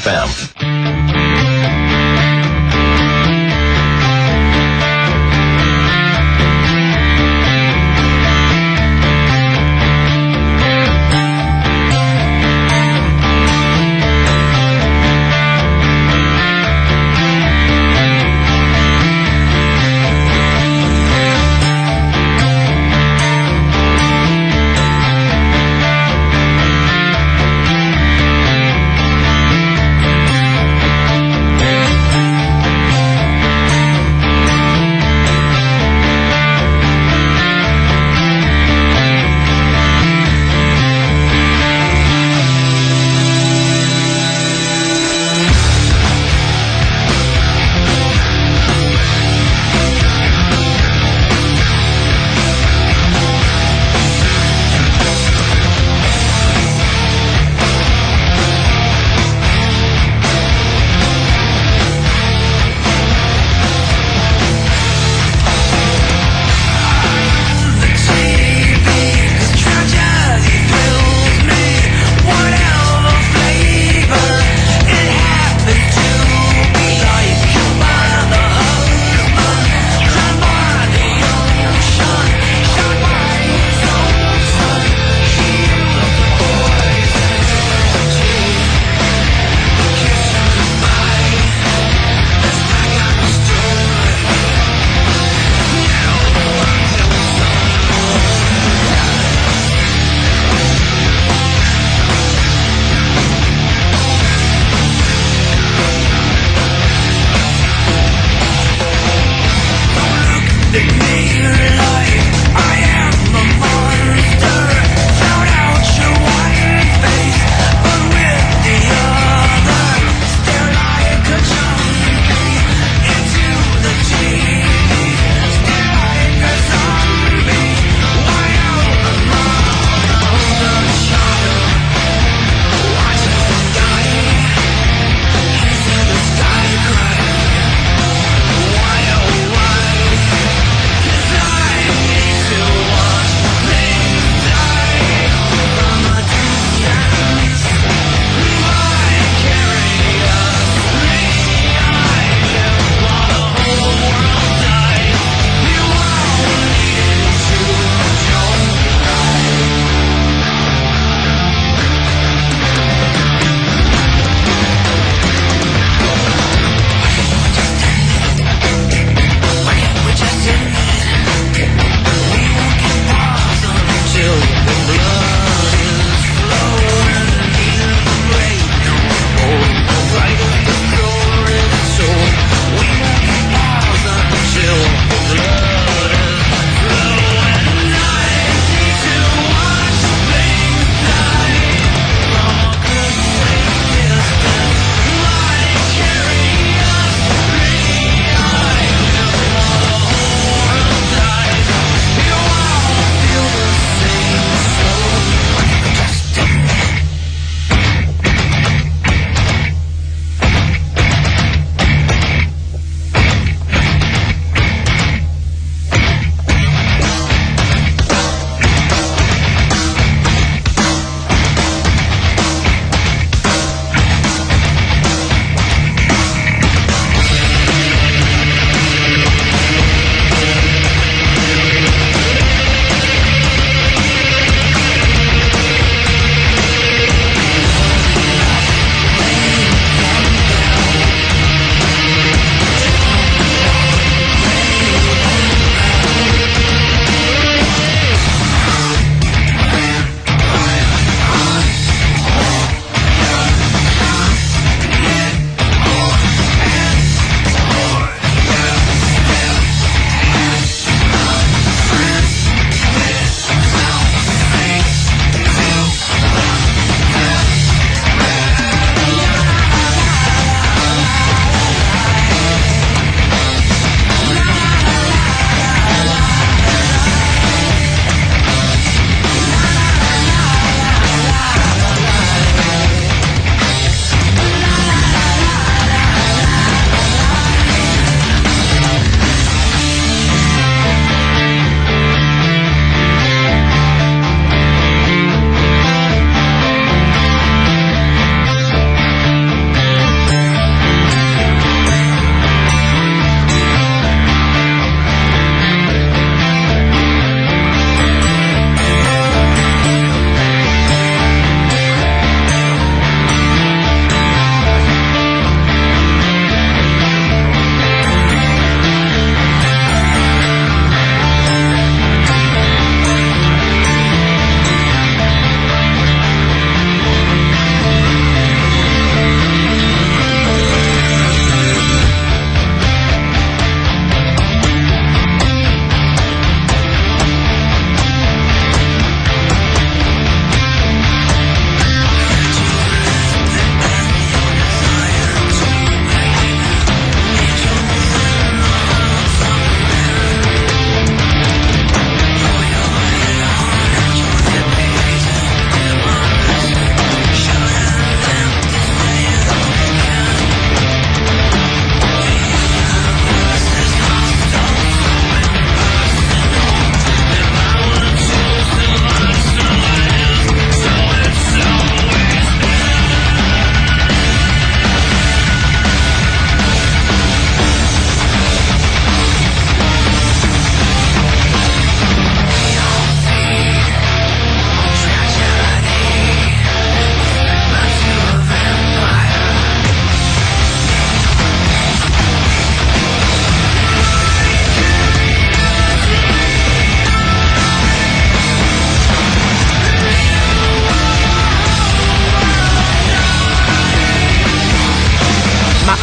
FM.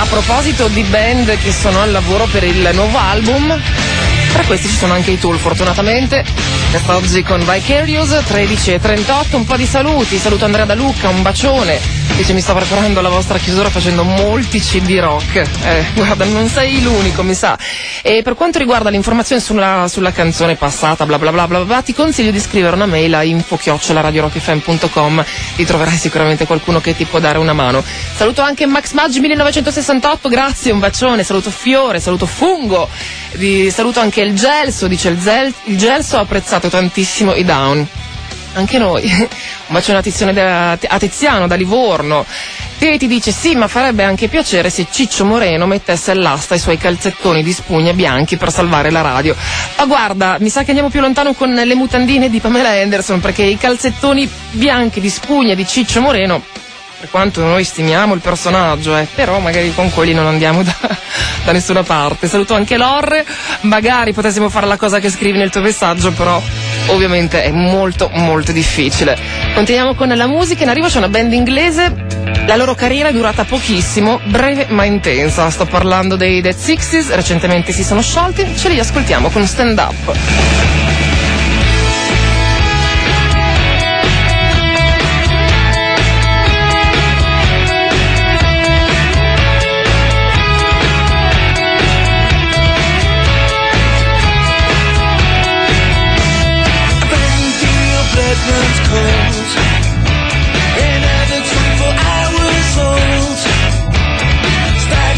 a proposito di band che sono al lavoro per il nuovo album, tra questi ci sono anche i Tool, fortunatamente. Quest'oggi con Vicarious, 13:38, un po' di saluti. Saluto Andrea Da Lucca, un bacione. Dice: mi sta preparando la vostra chiusura facendo molti CD rock. Guarda, non sei l'unico, mi sa. E per quanto riguarda l'informazione sulla canzone passata, bla bla bla bla bla, ti consiglio di scrivere una mail a info@radiorockfm.com. Ti troverai sicuramente qualcuno che ti può dare una mano. Saluto anche Max Maggi 1968, grazie, un bacione. Saluto Fiore, saluto Fungo. Saluto anche il Gelso, dice il Gelso ha apprezzato tantissimo i Down. Anche noi. Un bacione a Tiziano da Livorno, che ti dice: sì, ma farebbe anche piacere se Ciccio Moreno mettesse all'asta i suoi calzettoni di spugna bianchi per salvare la radio. Ma guarda, mi sa che andiamo più lontano con le mutandine di Pamela Anderson, perché i calzettoni bianchi di spugna di Ciccio Moreno, per quanto noi stimiamo il personaggio, però magari con quelli non andiamo da nessuna parte. Saluto anche Lorre, magari potessimo fare la cosa che scrivi nel tuo messaggio, però ovviamente è molto molto difficile. Continuiamo con la musica. In arrivo c'è una band inglese, la loro carriera è durata pochissimo, breve ma intensa. Sto parlando dei Dead Sixties, recentemente si sono sciolti, ce li ascoltiamo con Stand Up.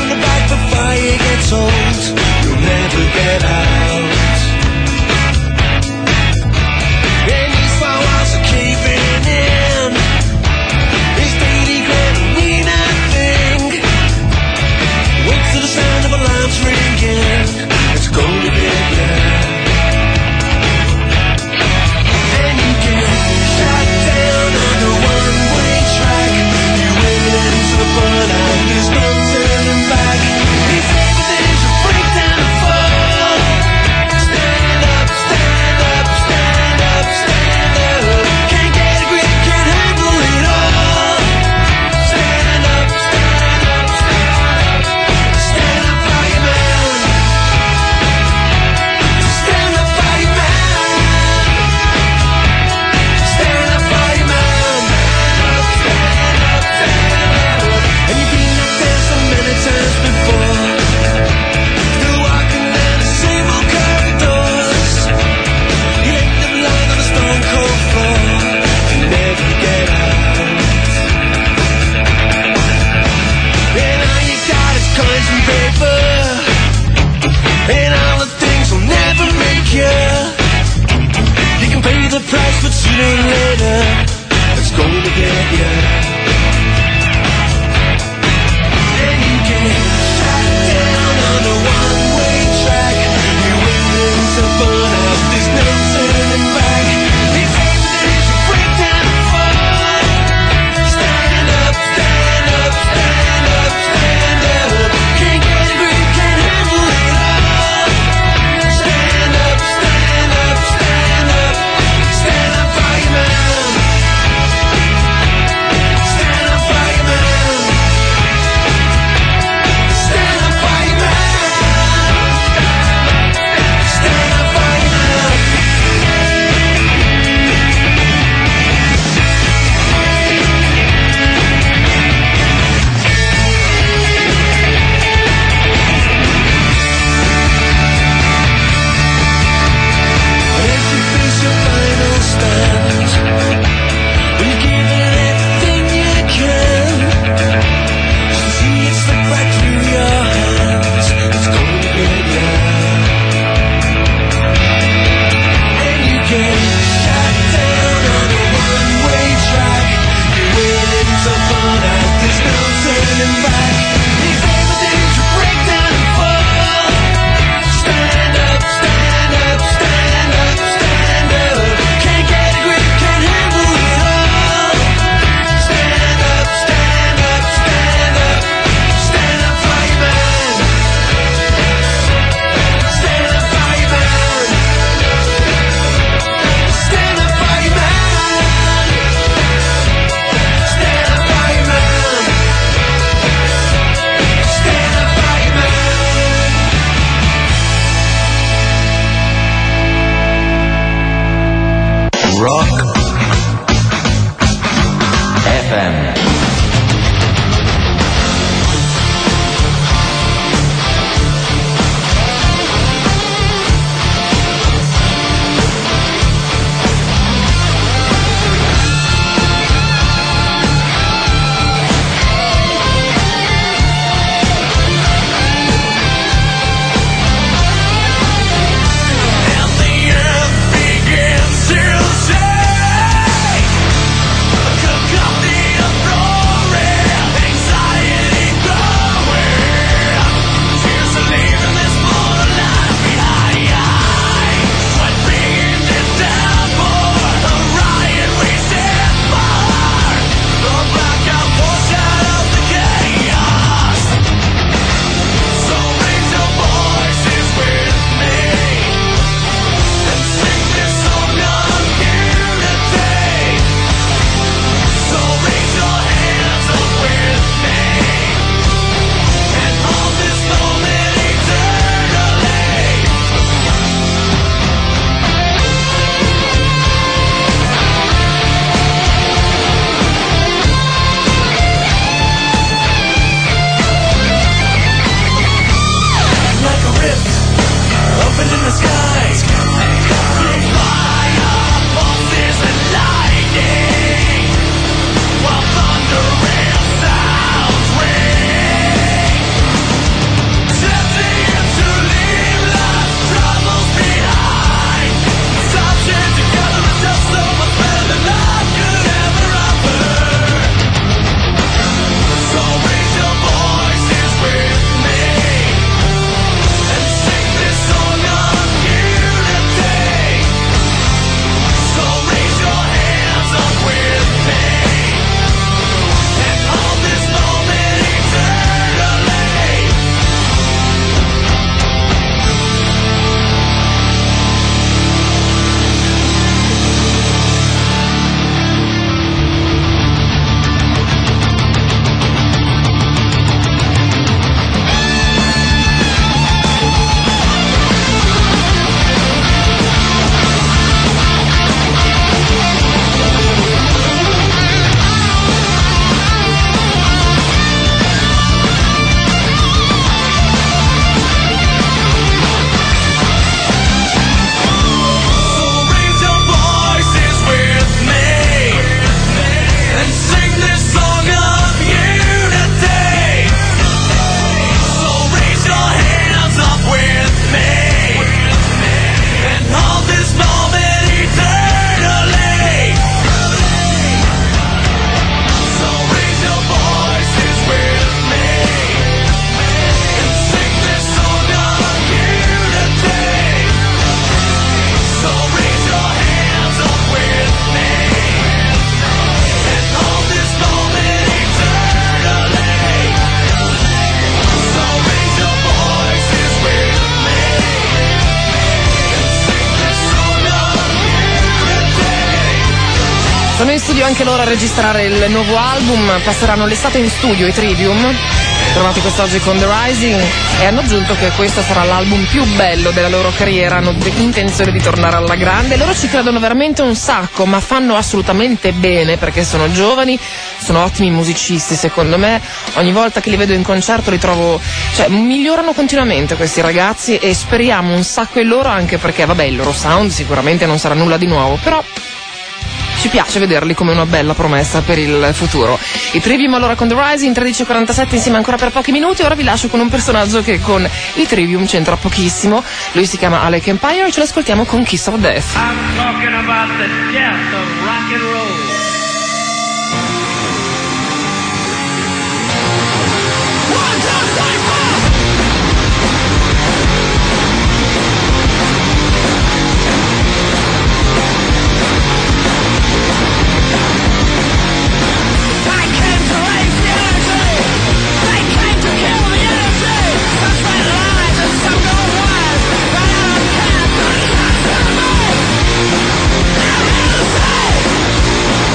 You'll never get out. FM. Sono in studio anche loro a registrare il nuovo album, passeranno l'estate in studio, i Trivium, trovati quest'oggi con The Rising, e hanno aggiunto che questo sarà l'album più bello della loro carriera, hanno intenzione di tornare alla grande. Loro ci credono veramente un sacco, ma fanno assolutamente bene perché sono giovani, sono ottimi musicisti secondo me, ogni volta che li vedo in concerto li trovo, migliorano continuamente questi ragazzi e speriamo un sacco in loro, anche perché vabbè il loro sound sicuramente non sarà nulla di nuovo, però ci piace vederli come una bella promessa per il futuro. I Trivium allora con The Rising, 13:47 insieme ancora per pochi minuti. Ora vi lascio con un personaggio che con i Trivium c'entra pochissimo. Lui si chiama Alec Empire e ce l'ascoltiamo con Kiss of Death. I'm talking about the death of rock and roll. Some go wild, right out of camp,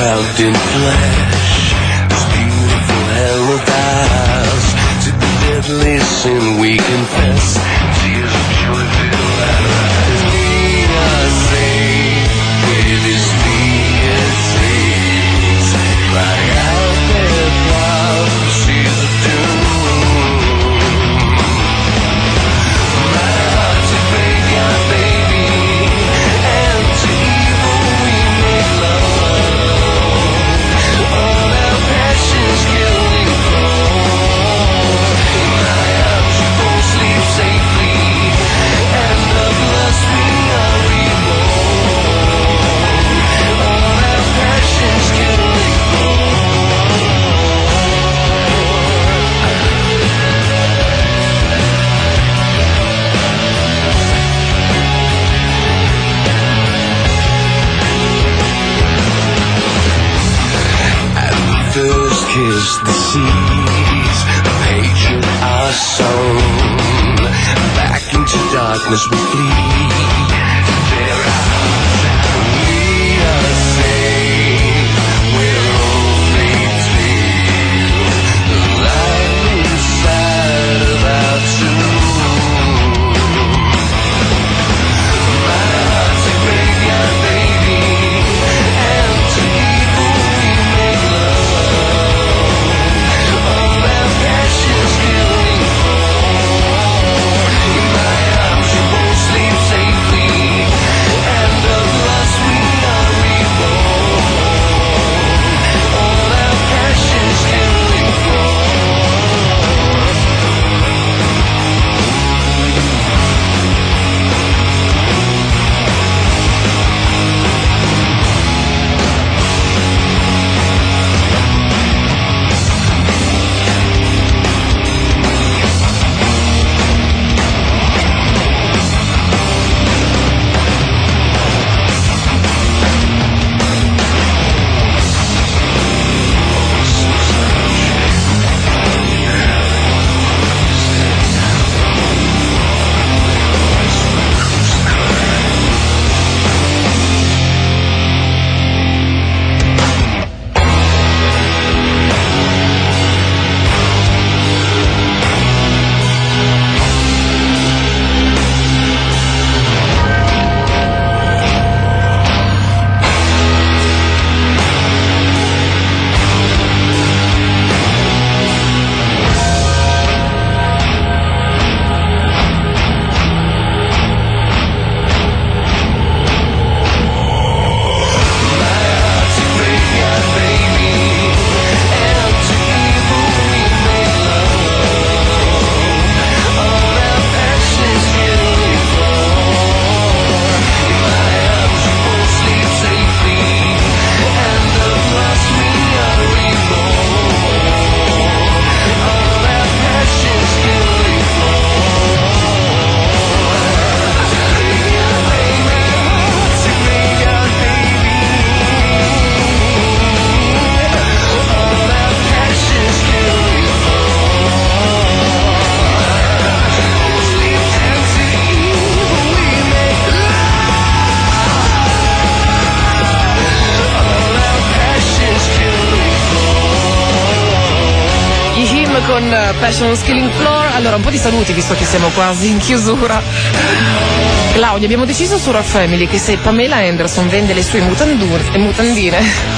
clogged in flesh, this beautiful hell of ours, to the deadly sin we confess, tears of joy fill our eyes. We are saved, with His sneaking saints, cry out their prophecies of doom. My heart's a graveyard, baby, and to evil we make love. All our passions killing flow. In my arms you won't sleep safely, and of lust we are reborn. All our passions killing flow. First kiss the seas of hatred are sown. Back into darkness we flee. There are we are saved. We're only tale. The light inside of our tomb. My heart's a graveyard, baby, and to evil we make love. All our passions killing flow. In my arms you won't sleep safely, and of lust we are reborn. All our passions killing flow. Con Passion's Killing Floor. Allora, un po' di saluti visto che siamo quasi in chiusura. Claudia, abbiamo deciso su Rock Family che se Pamela Anderson vende le sue mutandine,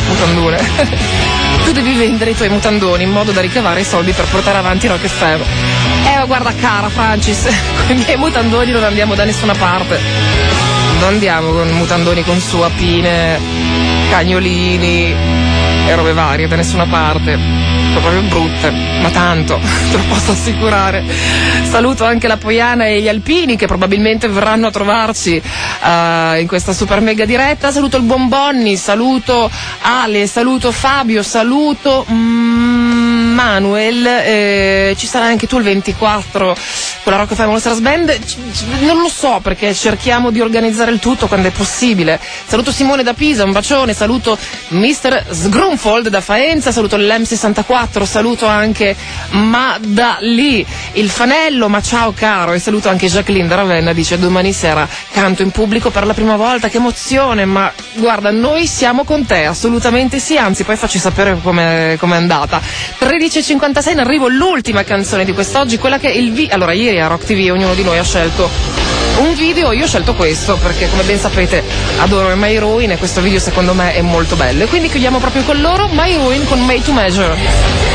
tu devi vendere i tuoi mutandoni in modo da ricavare i soldi per portare avanti Rock FM. Guarda cara Francis, con i miei mutandoni non andiamo da nessuna parte. Non andiamo con mutandoni con suapine, cagnolini e robe varie da nessuna parte. Proprio brutte, ma tanto, te lo posso assicurare. Saluto anche la Poiana e gli Alpini che probabilmente verranno a trovarci in questa super mega diretta. Saluto il buon Bonni, saluto Ale, saluto Fabio, saluto Manuel, ci sarà anche tu il 24 con la Rock FM All Stars Band. Non lo so, perché cerchiamo di organizzare il tutto quando è possibile. Saluto Simone da Pisa, un bacione, saluto Mr. Sgrunfold da Faenza, saluto l'M64, saluto anche Ma da lì, il Fanello, ma ciao caro, e saluto anche Jacqueline da Ravenna, dice domani sera canto in pubblico per la prima volta, che emozione, ma guarda, noi siamo con te, assolutamente sì, anzi poi facci sapere com'è andata. 13.56, in arrivo l'ultima canzone di quest'oggi, quella che allora ieri a Rock TV ognuno di noi ha scelto un video, io ho scelto questo perché come ben sapete adoro My Ruin e questo video secondo me è molto bello, e quindi chiudiamo proprio con loro, My Ruin con Made to Measure.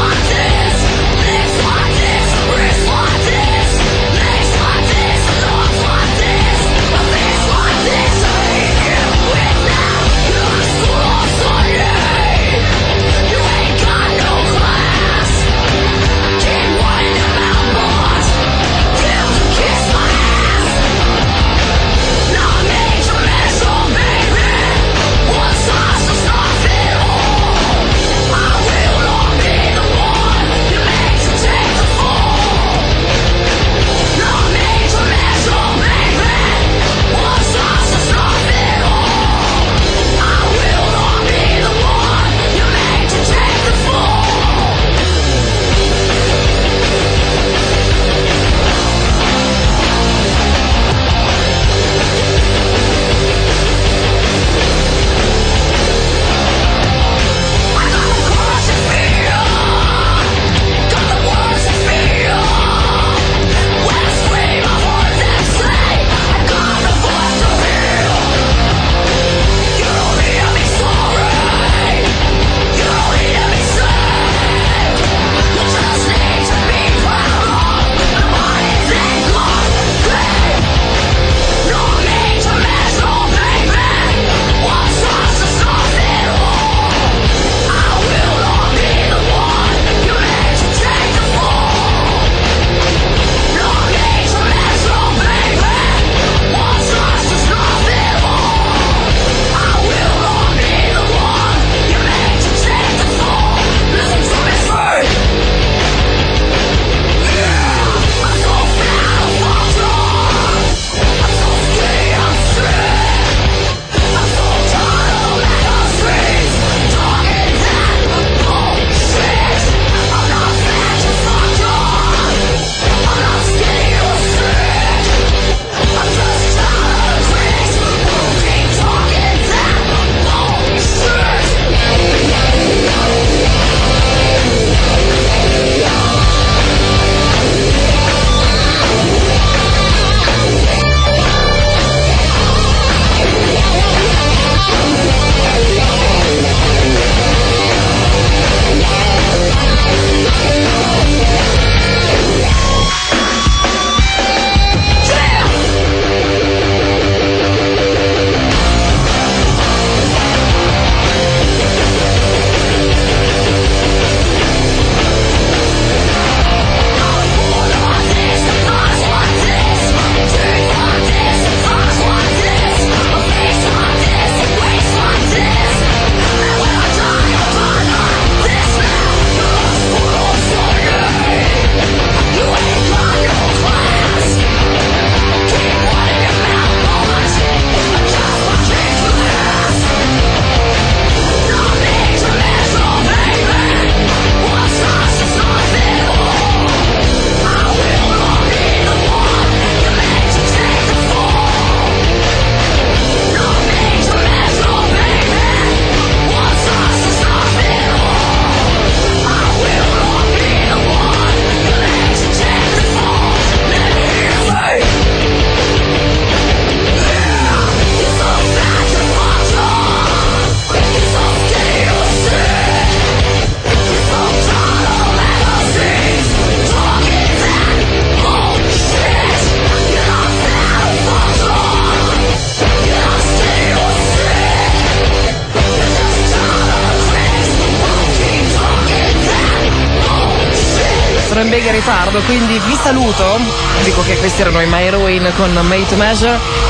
sono in mega ritardo, quindi vi saluto. Dico che questi erano i My Ruin con Made to Measure.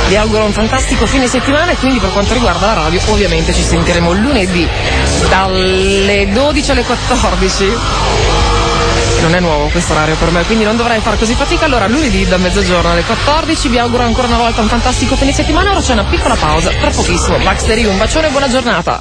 Vi auguro un fantastico fine settimana e quindi per quanto riguarda la radio ovviamente ci sentiremo lunedì dalle 12 alle 14. Non è nuovo questo orario per me, quindi non dovrei far così fatica. Allora lunedì da mezzogiorno alle 14 vi auguro ancora una volta un fantastico fine settimana. Ora c'è una piccola pausa, tra pochissimo Max Derry, un bacione e buona giornata.